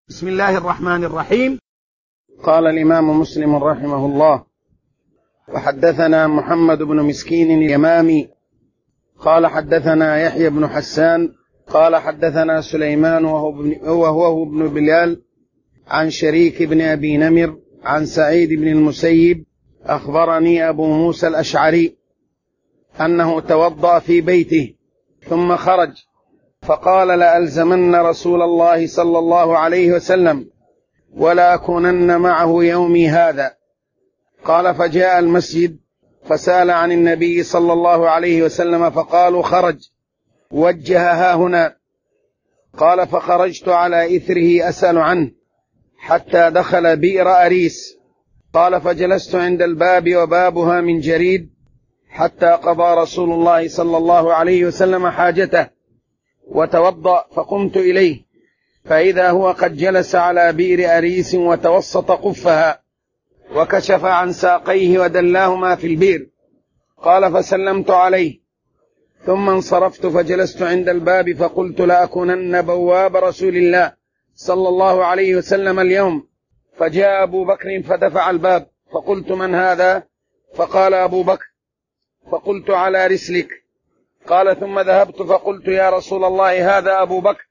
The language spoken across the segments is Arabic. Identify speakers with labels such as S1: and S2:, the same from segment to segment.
S1: بسم الله الرحمن الرحيم.
S2: قال الإمام مسلم رحمه الله: وحدثنا محمد بن مسكين اليمامي قال حدثنا يحيى بن حسان قال حدثنا سليمان وهو ابن بلال عن شريك بن أبي نمر عن سعيد بن المسيب أخبرني أبو موسى الأشعري أنه توضأ في بيته ثم خرج فقال: لألزمن رسول الله صلى الله عليه وسلم ولا أكونن معه يومي هذا. قال: فجاء المسجد فسأل عن النبي صلى الله عليه وسلم فقالوا: خرج وجه ها هنا. قال: فخرجت على إثره أسأل عنه حتى دخل بئر أريس. قال: فجلست عند الباب وبابها من جريد حتى قضى رسول الله صلى الله عليه وسلم حاجته وتوضأ، فقمت إليه فإذا هو قد جلس على بئر أريس وتوسط قفها وكشف عن ساقيه ودلاهما في البئر. قال: فسلمت عليه ثم انصرفت فجلست عند الباب فقلت: لأكونن بواب رسول الله صلى الله عليه وسلم اليوم. فجاء أبو بكر فدفع الباب فقلت: من هذا؟ فقال: أبو بكر. فقلت: على رسلك. قال: ثم ذهبت فقلت: يا رسول الله، هذا أبو بكر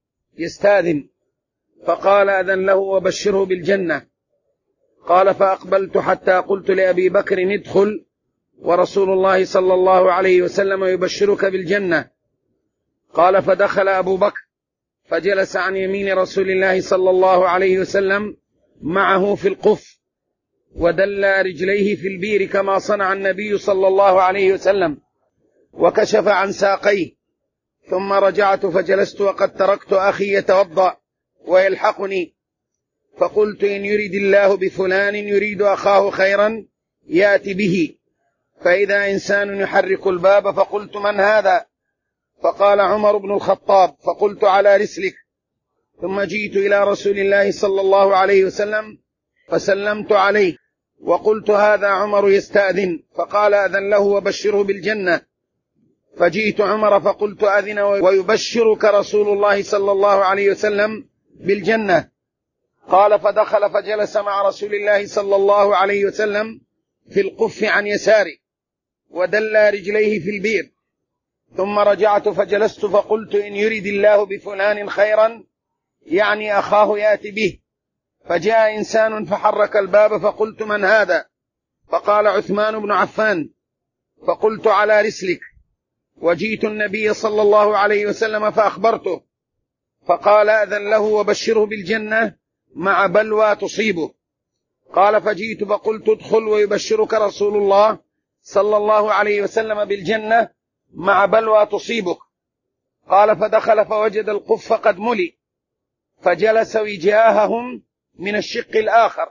S2: يستاذن. فقال: أذن له وبشره بالجنة. قال: فأقبلت حتى قلت لأبي بكر: ادخل ورسول الله صلى الله عليه وسلم يبشرك بالجنة. قال: فدخل أبو بكر فجلس عن يمين رسول الله صلى الله عليه وسلم معه في القف ودل رجليه في البير كما صنع النبي صلى الله عليه وسلم وكشف عن ساقيه. ثم رجعت فجلست وقد تركت أخي يتوضأ ويلحقني، فقلت: إن يريد الله بفلان يريد أخاه خيرا يأتي به. فإذا إنسان يحرك الباب فقلت: من هذا؟ فقال: عمر بن الخطاب. فقلت: على رسلك. ثم جئت إلى رسول الله صلى الله عليه وسلم فسلمت عليه وقلت: هذا عمر يستأذن. فقال: أذن له وبشره بالجنة. فجئت عمر فقلت: أذن ويبشرك رسول الله صلى الله عليه وسلم بالجنة. قال: فدخل فجلس مع رسول الله صلى الله عليه وسلم في القف عن يساره ودل رجليه في البير. ثم رجعت فجلست فقلت: إن يريد الله بفلان خيرا يعني أخاه يأتي به. فجاء إنسان فحرك الباب فقلت: من هذا؟ فقال: عثمان بن عفان. فقلت: على رسلك. وجئت النبي صلى الله عليه وسلم فأخبرته فقال: أذن له وبشره بالجنة مع بلوى تصيبه. قال: فجئت فقلت: ادخل ويبشرك رسول الله صلى الله عليه وسلم بالجنة مع بلوى تصيبك. قال: فدخل فوجد القف قد ملئ فجلس وجاههم من الشق الآخر.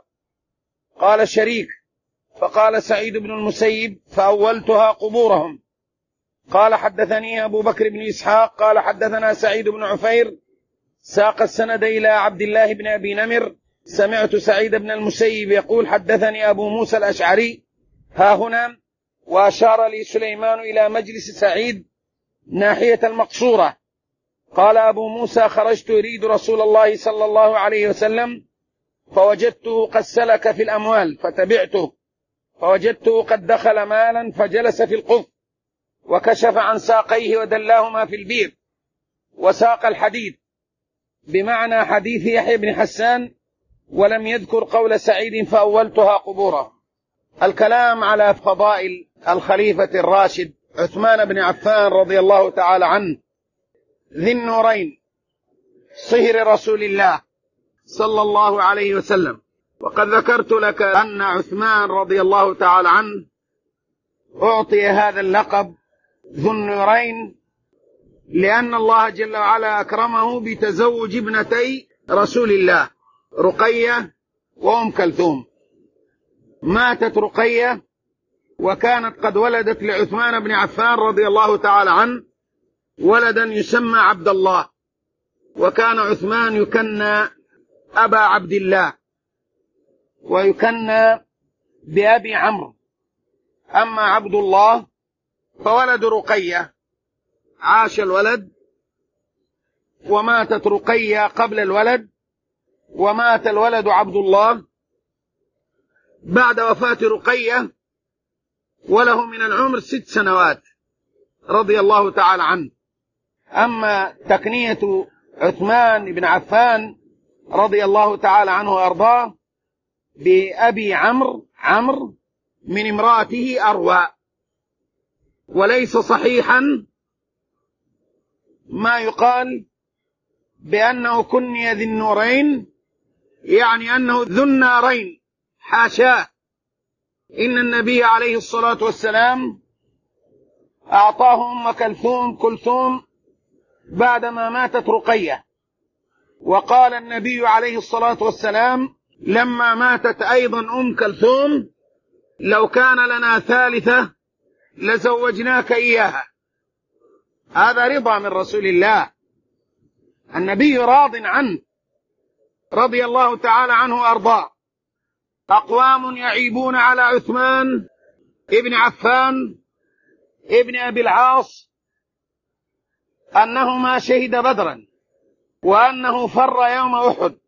S2: قال شريك: فقال سعيد بن المسيب: فأولتها قبورهم. قال: حدثني أبو بكر بن إسحاق قال حدثنا سعيد بن عفير ساق السند إلى عبد الله بن أبي نمر: سمعت سعيد بن المسيب يقول: حدثني أبو موسى الأشعري ها هنا. وأشار لي سليمان إلى مجلس سعيد ناحية المقصورة. قال أبو موسى: خرجت أريد رسول الله صلى الله عليه وسلم فوجدته قد سلك في الأموال فتبعته فوجدته قد دخل مالا فجلس في القف وكشف عن ساقيه ودلاهما في البير وساق الحديث بمعنى حديث يحيى بن حسان ولم يذكر قول سعيد: فأولتها قبورا. الكلام على فضائل الخليفة الراشد عثمان بن عفان رضي الله تعالى عنه ذي النورين صهر رسول الله صلى الله عليه وسلم. وقد ذكرت لك أن عثمان رضي الله تعالى عنه أعطي هذا اللقب ذو النورين لأن الله جل وعلا أكرمه بتزوج ابنتي رسول الله رقية وأم كلثوم. ماتت رقية وكانت قد ولدت لعثمان بن عفان رضي الله تعالى عنه ولدا يسمى عبد الله، وكان عثمان يكنى أبا عبد الله ويكنى بأبي عمرو. أما عبد الله فولد رقية عاش الولد وماتت رقية قبل الولد ومات الولد عبد الله بعد وفاة رقية وله من العمر 6 سنوات رضي الله تعالى عنه. أما تكنية عثمان بن عفان رضي الله تعالى عنه وأرضاه بأبي عمرو من امرأته أروى، وليس صحيحا ما يقال بأنه كني ذي النورين، يعني أنه ذو النارين، حاشاه. إن النبي عليه الصلاة والسلام أعطاه أم كلثوم بعدما ماتت رقية، وقال النبي عليه الصلاة والسلام لما ماتت أيضا أم كلثوم لو كان لنا ثالثة لزوجناك إياها. هذا رضا من رسول الله، النبي راض عنه رضي الله تعالى عنه وأرضاه. أقوام يعيبون على عثمان ابن عفان ابن أبي العاص أنه ما شهد بدرا، وأنه فر يوم أحد،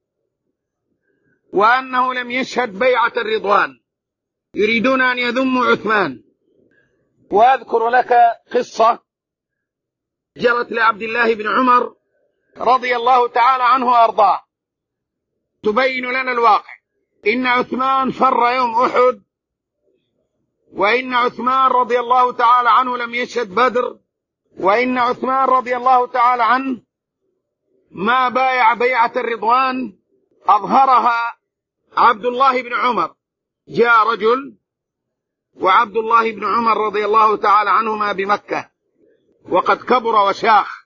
S2: وأنه لم يشهد بيعة الرضوان، يريدون أن يذموا عثمان. وأذكر لك قصة جرت لعبد الله بن عمر رضي الله تعالى عنه وأرضاه تبين لنا الواقع. إن عثمان فر يوم أحد، وإن عثمان رضي الله تعالى عنه لم يشهد بدر، وإن عثمان رضي الله تعالى عنه ما بايع بيعة الرضوان أظهرها عبد الله بن عمر. جاء رجل وعبد الله بن عمر رضي الله تعالى عنهما بمكة وقد كبر وشاخ،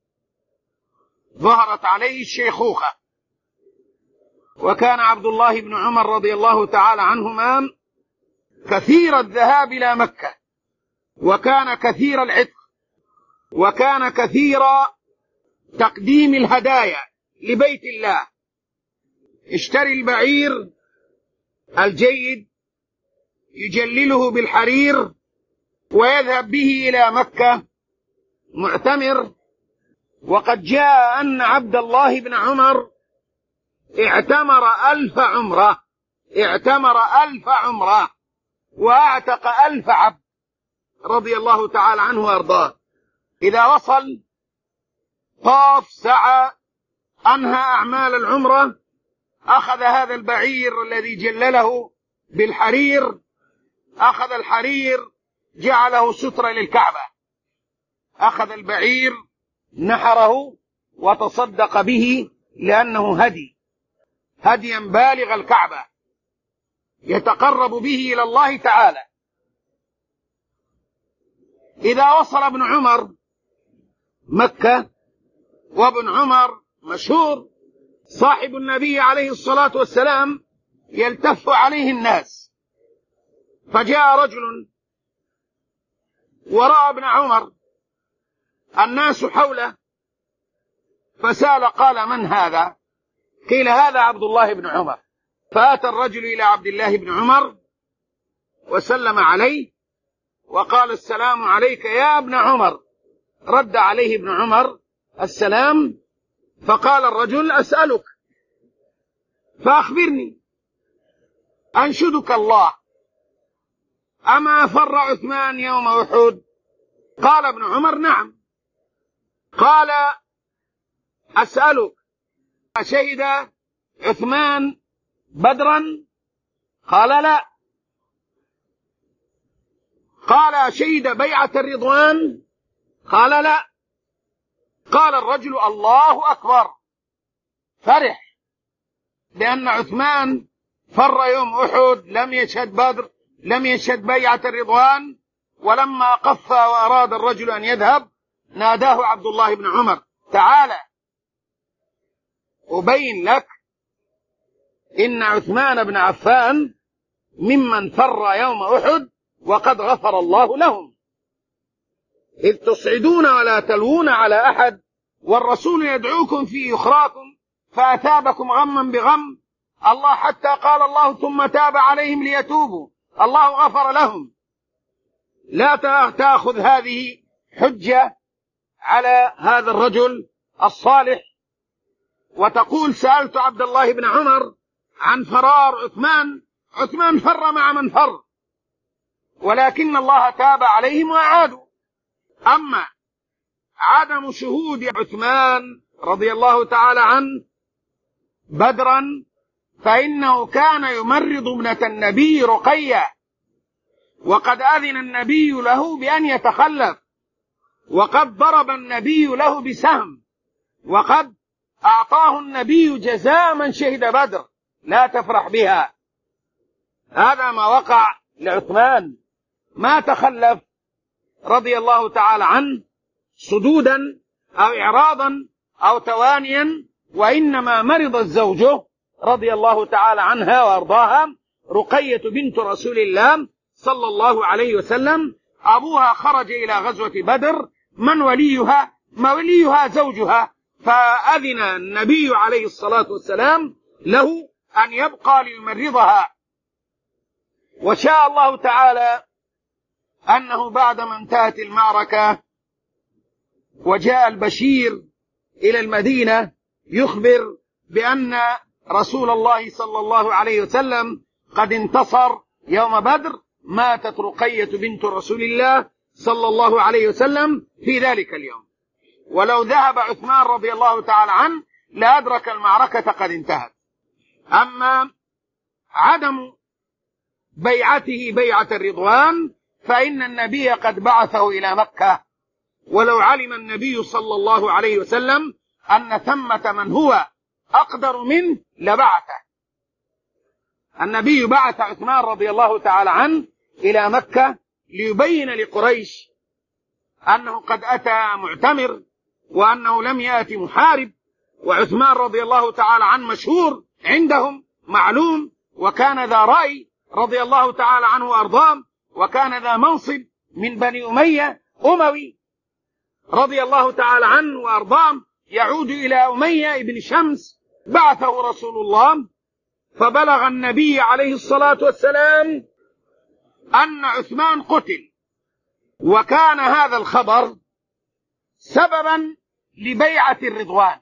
S2: ظهرت عليه الشيخوخة، وكان عبد الله بن عمر رضي الله تعالى عنهما كثير الذهاب إلى مكة، وكان كثير العتق، وكان كثير تقديم الهدايا لبيت الله. اشتري البعير الجيد يجلله بالحرير ويذهب به إلى مكة معتمر. وقد جاء أن عبد الله بن عمر اعتمر 1000 عمرة وأعتق 1000 عبد رضي الله تعالى عنه وأرضاه. إذا وصل طاف سعى أنهى أعمال العمرة، أخذ هذا البعير الذي جلله بالحرير، أخذ الحرير جعله سترة للكعبة، أخذ البعير نحره وتصدق به لأنه هديا بالغ الكعبة يتقرب به إلى الله تعالى. إذا وصل ابن عمر مكة، وابن عمر مشهور صاحب النبي عليه الصلاة والسلام، يلتف عليه الناس، فجاء رجل ورأى ابن عمر الناس حوله فسأل قال من هذا؟ قيل هذا عبد الله بن عمر. فأتى الرجل إلى عبد الله بن عمر وسلم عليه وقال السلام عليك يا ابن عمر. رد عليه ابن عمر السلام، فقال الرجل أسألك فأخبرني أنشدك الله، أما فر عثمان يوم أحد؟ قال ابن عمر نعم. قال أسألك أشهد عثمان بدرا؟ قال لا. قال شهد بيعة الرضوان؟ قال لا. قال الرجل الله أكبر، فرح لأن عثمان فر يوم أحد، لم يشهد بدر، لم يشهد بيعة الرضوان. ولما قف وأراد الرجل أن يذهب ناداه عبد الله بن عمر تعالى أبين لك إن عثمان بن عفان ممن فر يوم أحد وقد غفر الله لهم، إذ تصعدون ولا تلوون على أحد والرسول يدعوكم في أخراكم فأثابكم غما بغم. الله حتى قال الله ثم تاب عليهم ليتوبوا، الله غفر لهم. لا تأخذ هذه حجة على هذا الرجل الصالح
S1: وتقول سألت عبد الله بن عمر عن فرار عثمان فر مع من فر، ولكن الله تاب عليهم وأعادوا. أما عدم شهود عثمان رضي الله تعالى عنه بدرا فإنه كان يمرض ابنة النبي رقية، وقد أذن النبي له بأن يتخلف، وقد ضرب النبي له بسهم، وقد أعطاه النبي جزاء من شهد بدر، لا تفرح بها. هذا ما وقع لعثمان، ما تخلف رضي الله تعالى عنه صدودا أو إعراضا أو توانيا، وإنما مرضت زوجه رضي الله تعالى عنها وأرضاها رقية بنت رسول الله صلى الله عليه وسلم. أبوها خرج إلى غزوة بدر، من وليها زوجها، فأذن النبي عليه الصلاة والسلام له أن يبقى ليمرضها. وشاء الله تعالى أنه بعدما انتهت المعركة وجاء البشير إلى المدينة يخبر بأن رسول الله صلى الله عليه وسلم قد انتصر يوم بدر، ماتت رقية بنت رسول الله صلى الله عليه وسلم في ذلك اليوم. ولو ذهب عثمان رضي الله تعالى عنه لأدرك المعركة قد انتهت. أما عدم بيعته بيعة الرضوان فإن النبي قد بعثه إلى مكة، ولو علم النبي صلى الله عليه وسلم أن ثمة من هو أقدر منه لبعثه. النبي بعث عثمان رضي الله تعالى عنه إلى مكة ليبين لقريش أنه قد أتى معتمر وأنه لم يأتي محارب، وعثمان رضي الله تعالى عنه مشهور عندهم معلوم، وكان ذا رأي رضي الله تعالى عنه وأرضاه، وكان ذا منصب من بني أمية أموي رضي الله تعالى عنه وأرضاه، يعود إلى أمية بن شمس. بعثه رسول الله فبلغ النبي عليه الصلاة والسلام أن عثمان قتل، وكان هذا الخبر سببا لبيعة الرضوان.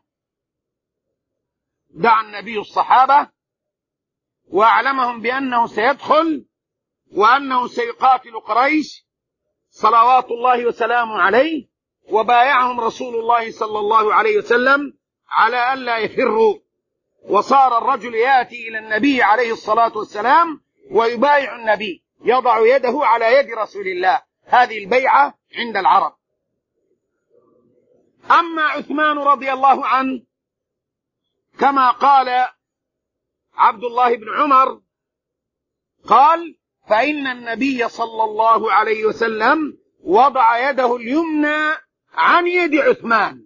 S1: دعا النبي الصحابة وأعلمهم بأنه سيدخل وأنه سيقاتل قريش صلوات الله وسلامه عليه، وبايعهم رسول الله صلى الله عليه وسلم على ألا يفروا. وصار الرجل يأتي إلى النبي عليه الصلاة والسلام ويبايع النبي، يضع يده على يد رسول الله، هذه البيعة عند العرب. أما عثمان رضي الله عنه كما قال عبد الله بن عمر قال: فإن النبي صلى الله عليه وسلم وضع يده اليمنى عن يد عثمان.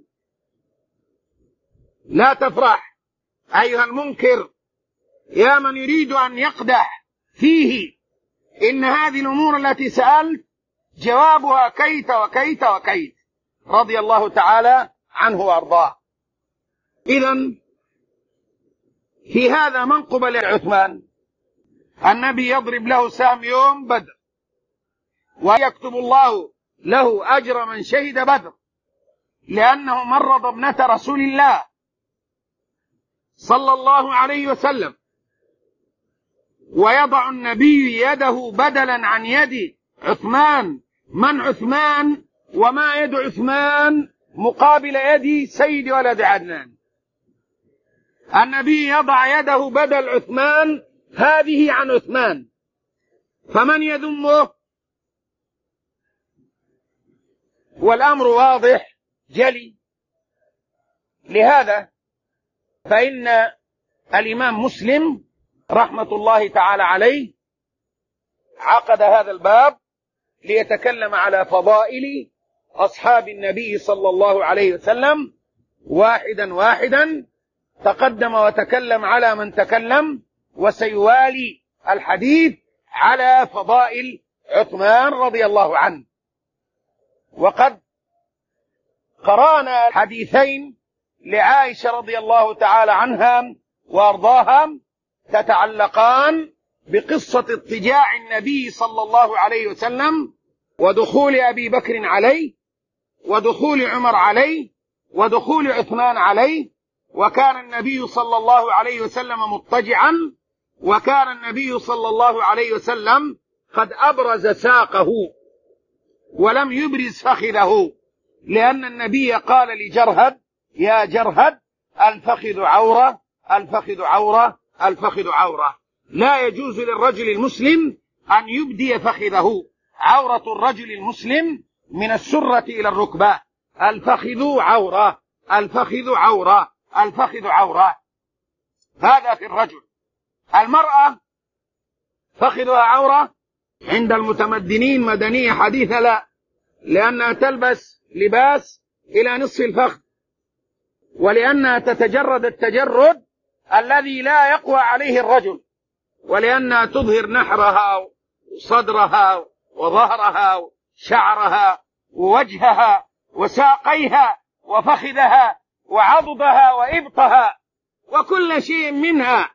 S1: لا تفرح أيها المنكر يا من يريد أن يقدح فيه، إن هذه الأمور التي سألت جوابها كيت وكيت وكيت، رضي الله تعالى عنه وأرضاه. إذن في هذا منقب لعثمان، النبي يضرب له سهم يوم بدر، ويكتب الله له أجر من شهد بدر، لأنه مرض ابنة رسول الله صلى الله عليه وسلم، ويضع النبي يده بدلا عن يد عثمان. من عثمان وما يد عثمان مقابل يد سيد ولد عدنان؟ النبي يضع يده بدل عثمان هذه عن عثمان، فمن يذمه؟ والأمر واضح جلي. لهذا فإن الإمام مسلم رحمة الله تعالى عليه عقد هذا الباب ليتكلم على فضائل أصحاب النبي صلى الله عليه وسلم واحدا واحدا. تقدم وتكلم على من تكلم، وسيوالي الحديث على فضائل عثمان رضي الله عنه. وقد قرأنا حديثين لعائشة رضي الله تعالى عنها وأرضاها تتعلقان بقصة اضطجاع النبي صلى الله عليه وسلم، ودخول أبي بكر عليه، ودخول عمر عليه، ودخول عثمان عليه، وكان النبي صلى الله عليه وسلم مضطجعا، وكان النبي صلى الله عليه وسلم قد أبرز ساقه ولم يبرز فخذه، لأن النبي قال لجرهد: يا جرهد، الفخذ عورة، الفخذ عورة، الفخذ عورة. لا يجوز للرجل المسلم أن يبدي فخذه. عورة الرجل المسلم من السرة إلى الركبة. الفخذ عورة، الفخذ عورة، الفخذ عورة. هذا في الرجل. المرأة فخذها عورة عند المتمدنين مدنية حديثة لا، لأنها تلبس لباس إلى نصف الفخذ، ولأنها تتجرد التجرد الذي لا يقوى عليه الرجل، ولأنها تظهر نحرها وصدرها وظهرها وشعرها ووجهها وساقيها وفخذها وعضدها وإبطها وكل شيء منها،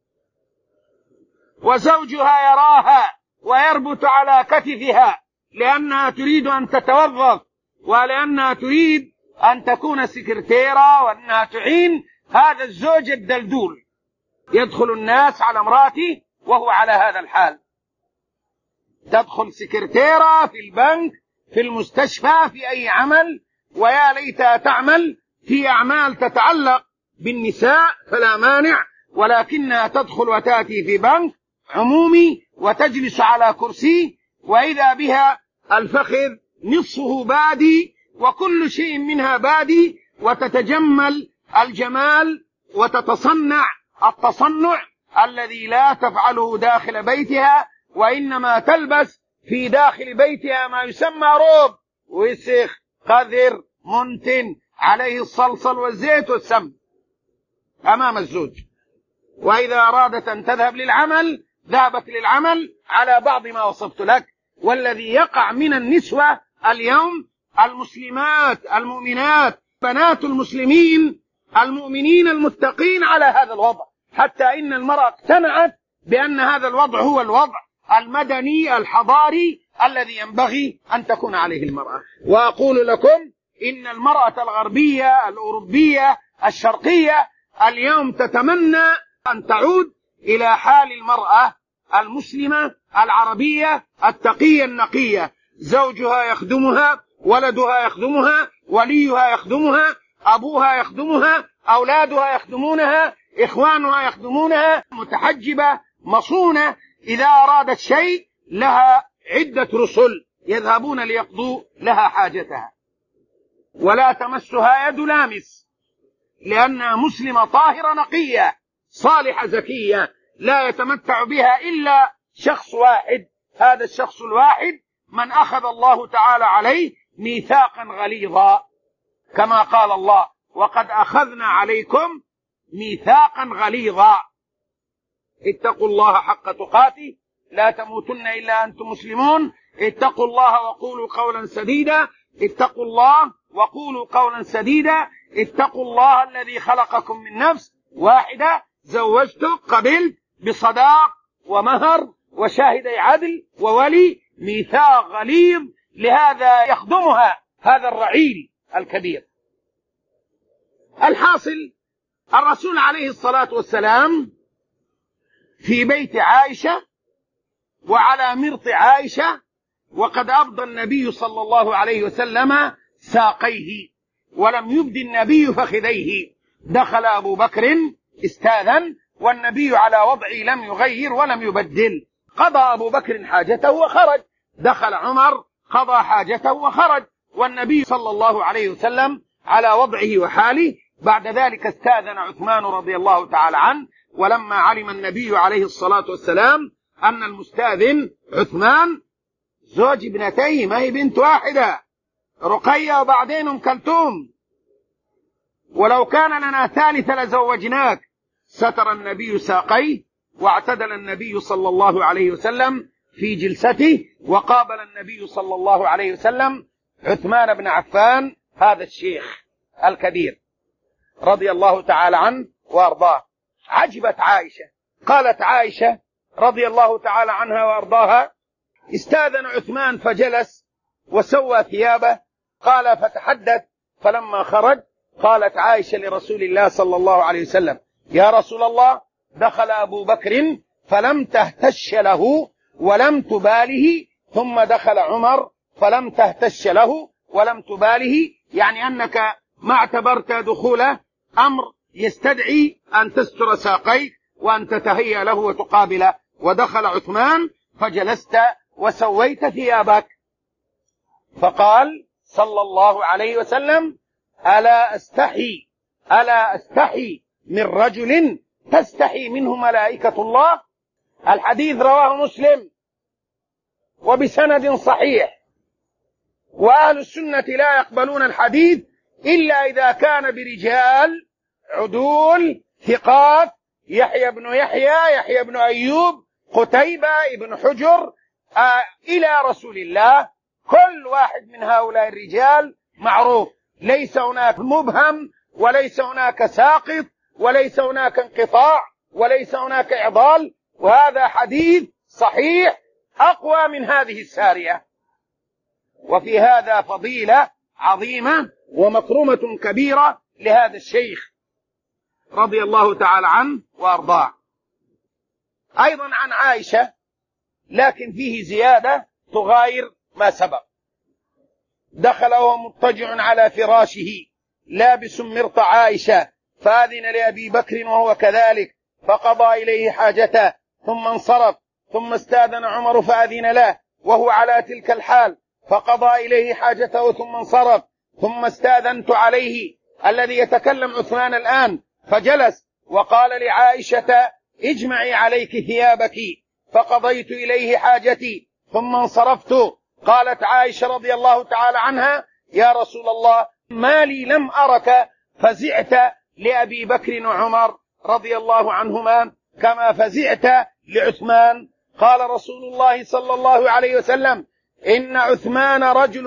S1: وزوجها يراها ويربط على كتفها، لأنها تريد أن تتوظف، ولأنها تريد أن تكون سكرتيرة، وأنها تعين هذا الزوج الدلدول. يدخل الناس على امرأتي وهو على هذا الحال. تدخل سكرتيرة في البنك، في المستشفى، في أي عمل، ويا ليتها تعمل في أعمال تتعلق بالنساء فلا مانع، ولكنها تدخل وتأتي في بنك عمومي وتجلس على كرسي، وإذا بها الفخذ نصفه بادي وكل شيء منها بادي، وتتجمل الجمال وتتصنع التصنع الذي لا تفعله داخل بيتها، وإنما تلبس في داخل بيتها ما يسمى روب، وسخ، قذر، منتن، عليه الصلصل والزيت والسمن أمام الزوج. وإذا أرادت أن تذهب للعمل ذهبت للعمل على بعض ما وصفت لك. والذي يقع من النسوة اليوم المسلمات المؤمنات بنات المسلمين المؤمنين المتقين على هذا الوضع، حتى إن المرأة اقتنعت بأن هذا الوضع هو الوضع المدني الحضاري الذي ينبغي أن تكون عليه المرأة. وأقول لكم إن المرأة الغربية الأوروبية الشرقية اليوم تتمنى أن تعود إلى حال المرأة المسلمة العربية التقية النقية. زوجها يخدمها، ولدها يخدمها، وليها يخدمها، أبوها يخدمها، أولادها يخدمونها، إخوانها يخدمونها، متحجبة مصونة. إذا أرادت شيء لها عدة رسل يذهبون ليقضوا لها حاجتها، ولا تمسها يد لامس، لأنها مسلمة طاهرة نقية صالحة زكية لا يتمتع بها إلا شخص واحد. هذا الشخص الواحد من أخذ الله تعالى عليه ميثاقا غليظا، كما قال الله: وقد أخذنا عليكم ميثاقا غليظا. اتقوا الله حق تقاته لا تموتن إلا أنتم مسلمون. اتقوا الله وقولوا قولا سديدا. اتقوا الله وقولوا قولا سديدا. اتقوا الله الذي خلقكم من نفس واحدة، زوجتك قبلت بصداق ومهر وشاهدي عدل وولي، ميثاق غليظ، لهذا يخدمها هذا الرعيل الكبير. الحاصل الرسول عليه الصلاة والسلام في بيت عائشة وعلى مرط عائشة، وقد أبضى النبي صلى الله عليه وسلم ساقيه ولم يبد النبي فخذيه. دخل أبو بكر استاذن، والنبي على وضعه لم يغير ولم يبدل. قضى أبو بكر حاجته وخرج. دخل عمر قضى حاجته وخرج، والنبي صلى الله عليه وسلم على وضعه وحاله. بعد ذلك استاذن عثمان رضي الله تعالى عنه، ولما علم النبي عليه الصلاة والسلام أن المستاذن عثمان زوج ابنتيه، ما هي بنت واحدة، رقية وبعدين أم كلثوم، ولو كان لنا ثالث لزوجناك، ستر النبي ساقيه، واعتدل النبي صلى الله عليه وسلم في جلسته، وقابل النبي صلى الله عليه وسلم عثمان بن عفان هذا الشيخ الكبير رضي الله تعالى عنه وأرضاه. عجبت عائشة، قالت عائشة رضي الله تعالى عنها وأرضاها: استاذن عثمان فجلس وسوى ثيابه، قال فتحدث، فلما خرج
S2: قالت عائشة لرسول الله صلى الله عليه وسلم: يا رسول الله، دخل أبو بكر فلم تهتش له ولم تباله، ثم دخل عمر فلم تهتش له ولم تباله، يعني أنك ما اعتبرت دخوله أمر يستدعي أن تستر ساقيك وأن تتهيأ له وتقابله. ودخل عثمان فجلست وسويت ثيابك. فقال صلى الله عليه وسلم: ألا أستحي من رجل تستحي منه ملائكة الله. الحديث رواه مسلم وبسند صحيح. وأهل السنة لا يقبلون الحديث إلا إذا كان برجال عدول ثقات: يحيى بن يحيى، يحيى بن أيوب، قتيبة بن حجر، إلى رسول الله. كل واحد من هؤلاء الرجال معروف، ليس هناك مبهم، وليس هناك ساقط، وليس هناك انقطاع، وليس هناك إعضال. وهذا حديث صحيح أقوى من هذه السارية. وفي هذا فضيلة عظيمة ومكرمة كبيرة لهذا الشيخ رضي الله تعالى عنه وأرضاه. أيضا عن عائشة، لكن فيه زيادة تغاير ما سبق: دخل وهو مضطجع على فراشه لابس مرط عائشة، فأذن لأبي بكر وهو كذلك، فقضى إليه حاجته ثم انصرف، ثم استأذن عمر فأذن له وهو على تلك الحال، فقضى إليه حاجته ثم انصرف، ثم استأذنت عليه، الذي يتكلم عثمان الآن، فجلس وقال لعائشة: اجمعي عليك ثيابك، فقضيت إليه حاجتي ثم انصرفت. قالت عائشة رضي الله تعالى عنها: يا رسول الله، ما لي لم أرك فزعت لأبي بكر وعمر رضي الله عنهما كما فزعت لعثمان. قال رسول الله صلى الله عليه وسلم: إن عثمان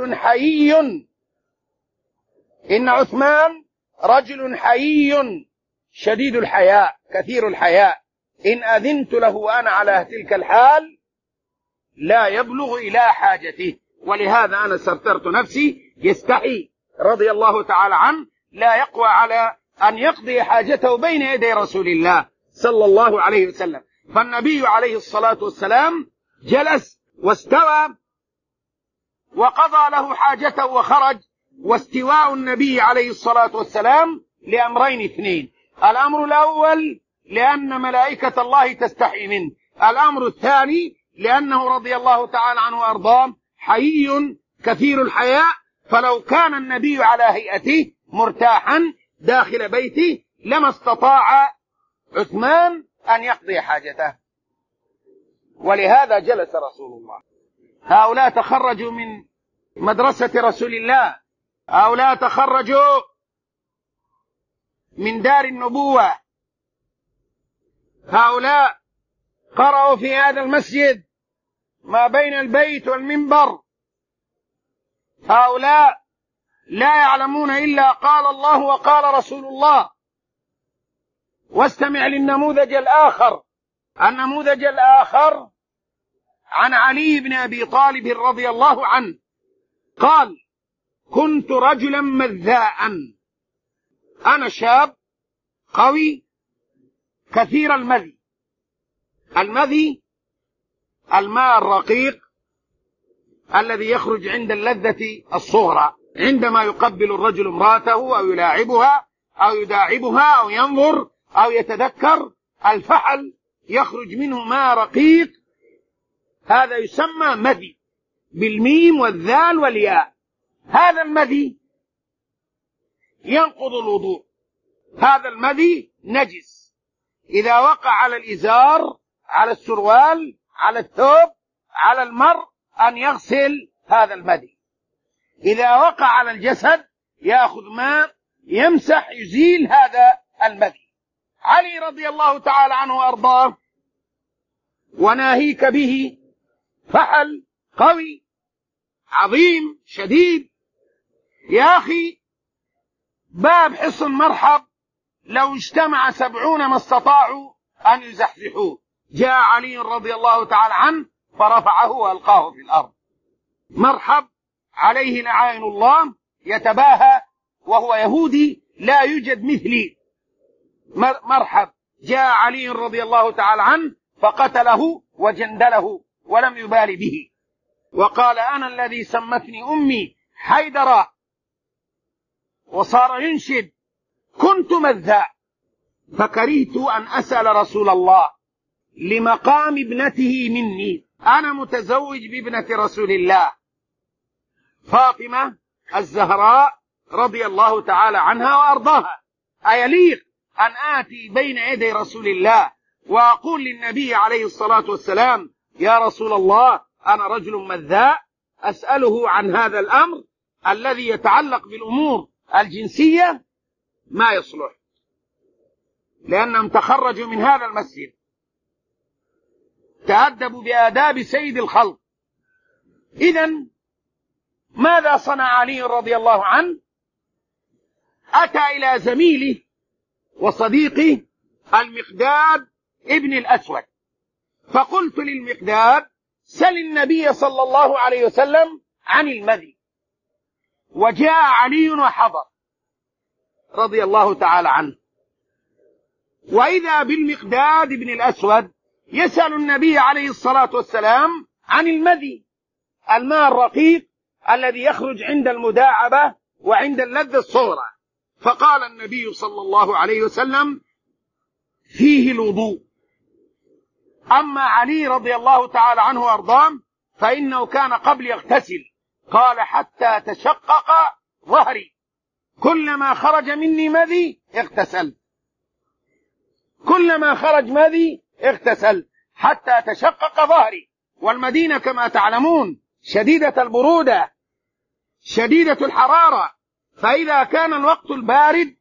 S2: رجل حيي شديد الحياء كثير الحياء، إن أذنت له وأنا على تلك الحال لا يبلغ إلى حاجته. ولهذا أنا سرترت نفسي، يستحي رضي الله تعالى عنه، لا يقوى على أن يقضي حاجته بين يدي رسول الله صلى الله عليه وسلم. فالنبي عليه الصلاة والسلام جلس واستوى وقضى له حاجته وخرج. واستواء النبي عليه الصلاة والسلام لأمرين اثنين: الأمر الأول لأن ملائكة الله تستحي منه، الأمر الثاني لأنه رضي الله تعالى عنه وأرضاه حيي كثير الحياء، فلو كان النبي على هيئته مرتاحا داخل بيته لما استطاع عثمان أن يقضي حاجته، ولهذا جلس رسول الله. هؤلاء تخرجوا من مدرسة رسول الله، هؤلاء تخرجوا من دار النبوة، هؤلاء قرأوا في هذا المسجد ما بين البيت والمنبر، هؤلاء لا يعلمون إلا قال الله وقال رسول الله. واستمع للنموذج الآخر. النموذج الآخر عن علي بن أبي طالب رضي الله عنه قال: كنت رجلا مذاء، أنا شاب قوي كثير المذي. المذي الماء الرقيق الذي يخرج عند اللذة الصغرى، عندما يقبل الرجل امرأته أو يلاعبها أو يداعبها أو ينظر أو يتذكر، الفحل يخرج منه ماء رقيق، هذا يسمى مذي بالميم والذال والياء. هذا المذي ينقض الوضوء، هذا المذي نجس. إذا وقع على الإزار، على السروال، على الثوب، على المرء، أن يغسل هذا المذي. إذا وقع على الجسد يأخذ ماء يمسح يزيل هذا المذي. علي رضي الله تعالى عنه وأرضاه: وناهيك به فحل قوي عظيم شديد. يا أخي، باب حصن مرحب لو اجتمع 70 ما استطاعوا أن يزحزحوه. جاء علي رضي الله تعالى عنه فرفعه وألقاه في الأرض. مرحب عليه لعائن الله، يتباهى وهو يهودي
S1: لا يوجد مثلي. مرحب. جاء علي رضي الله تعالى عنه فقتله وجندله ولم يبال به، وقال أنا الذي سمتني أمي حيدر، وصار ينشد كنت مذاء فكرهت أن أسأل رسول الله لمقام ابنته مني، أنا متزوج بابنة رسول الله فاطمة الزهراء رضي الله تعالى عنها وأرضاها، أيليق أن آتي بين يدي رسول الله وأقول للنبي عليه الصلاة والسلام يا رسول الله أنا رجل مذاء أسأله عن هذا الأمر الذي يتعلق بالأمور الجنسية؟ ما يصلح، لأنهم تخرجوا من هذا المسجد، تأدبوا بآداب سيد الخلق. إذن ماذا صنع علي رضي الله عنه؟ أتى إلى زميله وصديقه المقداد ابن الأسود، فقلت للمقداد سل النبي صلى الله عليه وسلم عن المذي، وجاء علي وحضر رضي الله تعالى عنه، وإذا بالمقداد ابن الأسود يسأل النبي عليه الصلاة والسلام عن المذي، الماء الرقيق الذي يخرج عند المداعبة وعند اللذة الصغرى، فقال النبي صلى الله عليه وسلم فيه الوضوء. أما علي رضي الله تعالى عنه وأرضاه فإنه كان قبل يغتسل، قال حتى تشقق ظهري، كلما خرج مني مذي اغتسل، كلما خرج مذي اغتسل حتى تشقق ظهري. والمدينة كما تعلمون شديدة البرودة شديدة الحرارة، فإذا كان الوقت البارد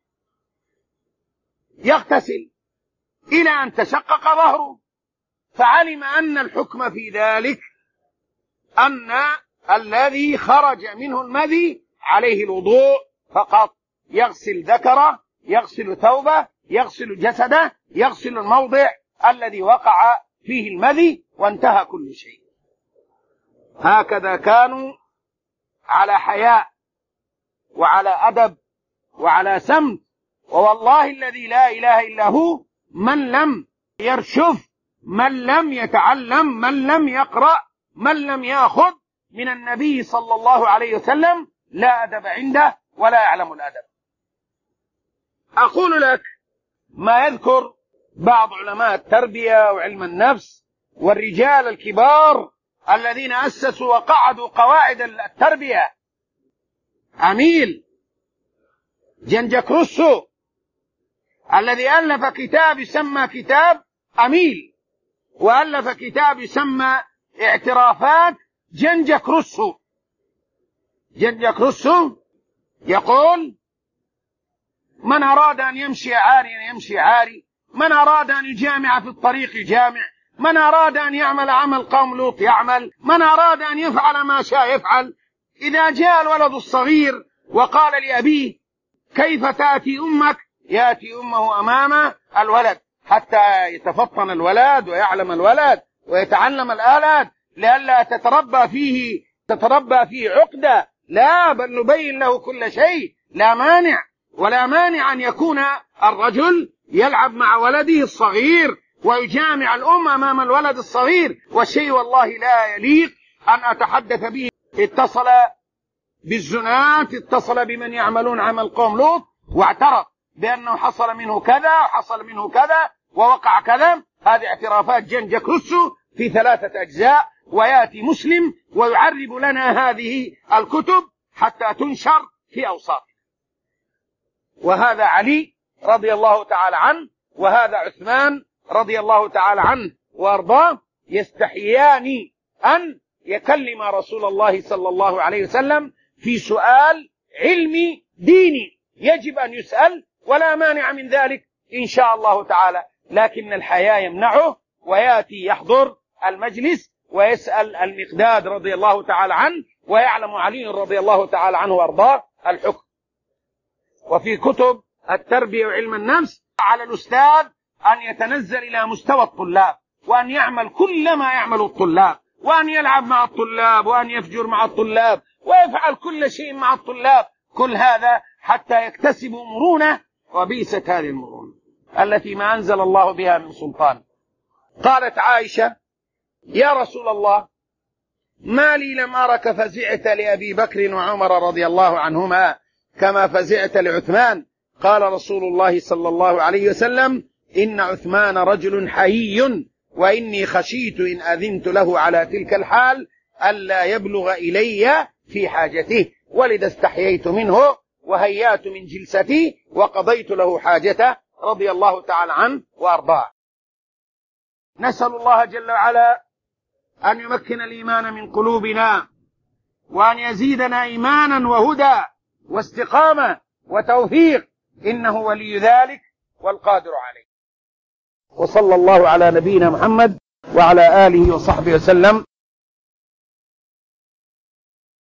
S1: يغتسل إلى أن تشقق ظهره، فعلم أن الحكم في ذلك أن الذي خرج منه المذي عليه الوضوء فقط، يغسل ذكره، يغسل ثوبه، يغسل جسده، يغسل الموضع الذي وقع فيه المذي، وانتهى كل شيء. هكذا كانوا على حياء وعلى أدب وعلى سمت. ووالله الذي لا إله إلا هو من لم يرشف، من لم يتعلم، من لم يقرأ، من لم يأخذ من النبي صلى الله عليه وسلم لا أدب عنده ولا يعلم الأدب. أقول لك ما يذكر بعض علماء التربية وعلم النفس والرجال الكبار الذين أسسوا وقعدوا قواعد التربية. أميل جنجك روسو الذي ألف كتاب يسمى كتاب أميل، وألف كتاب يسمى اعترافات جنجك روسو. جنجك روسو يقول من أراد أن يمشي عاريا يمشي عاري، من أراد أن يجامع في الطريق يجامع، من أراد أن يعمل عمل قوم لوط يعمل، من أراد أن يفعل ما شاء يفعل. إذا جاء الولد الصغير وقال لأبيه كيف تأتي أمك، يأتي أمه أمام الولد حتى يتفطن الولد ويعلم الولد ويتعلم الآلات، لئلا تتربى فيه عقدة. لا، بل نبين له كل شيء. لا مانع ولا مانع أن يكون الرجل يلعب مع ولده الصغير ويجامع الأم أمام الولد الصغير، والشيء والله لا يليق أن أتحدث به. اتصل بالزنات، اتصل بمن يعملون عمل قوم لوط واعترف بأنه حصل منه كذا وحصل منه كذا ووقع كذا. هذه اعترافات جنجك روسو في 3 أجزاء، ويأتي مسلم ويعرب لنا هذه الكتب حتى تنشر في أوساط. وهذا علي رضي الله تعالى عنه، وهذا عثمان رضي الله تعالى عنه وارضاه، يستحيان أن يكلم رسول الله صلى الله عليه وسلم في سؤال علمي ديني يجب أن يسأل، ولا مانع من ذلك إن شاء الله تعالى، لكن الحياء يمنعه، ويأتي يحضر المجلس ويسأل المقداد رضي الله تعالى عنه، ويعلم علي رضي الله تعالى عنه وارضاه الحكم. وفي كتب التربية وعلم النفس على الأستاذ أن يتنزل إلى مستوى الطلاب، وأن يعمل كل ما يعمل الطلاب، وأن يلعب مع الطلاب، وأن يفجر مع الطلاب، ويفعل كل شيء مع الطلاب. كل هذا حتى يكتسبوا مرونة، وبئست هذه المرونة التي ما أنزل الله بها من سلطان. قالت عائشة: يا رسول الله، ما لي لم أرك فزعت لأبي بكر وعمر رضي الله عنهما كما فزعت لعثمان. قال رسول الله صلى الله عليه وسلم: إن عثمان رجل حيي، وإني خشيت إن أذنت له على تلك الحال ألا يبلغ إلي في حاجته، ولذا استحييت منه وهيأت من جلستي وقضيت له حاجته، رضي الله تعالى عنه وأرضاه. نسأل الله جل وعلا أن يمكن الإيمان من قلوبنا، وأن يزيدنا إيمانا وهدى واستقامة وتوفيق، إنه ولي ذلك والقادر عليه. وصلى الله على نبينا محمد وعلى آله وصحبه وسلم.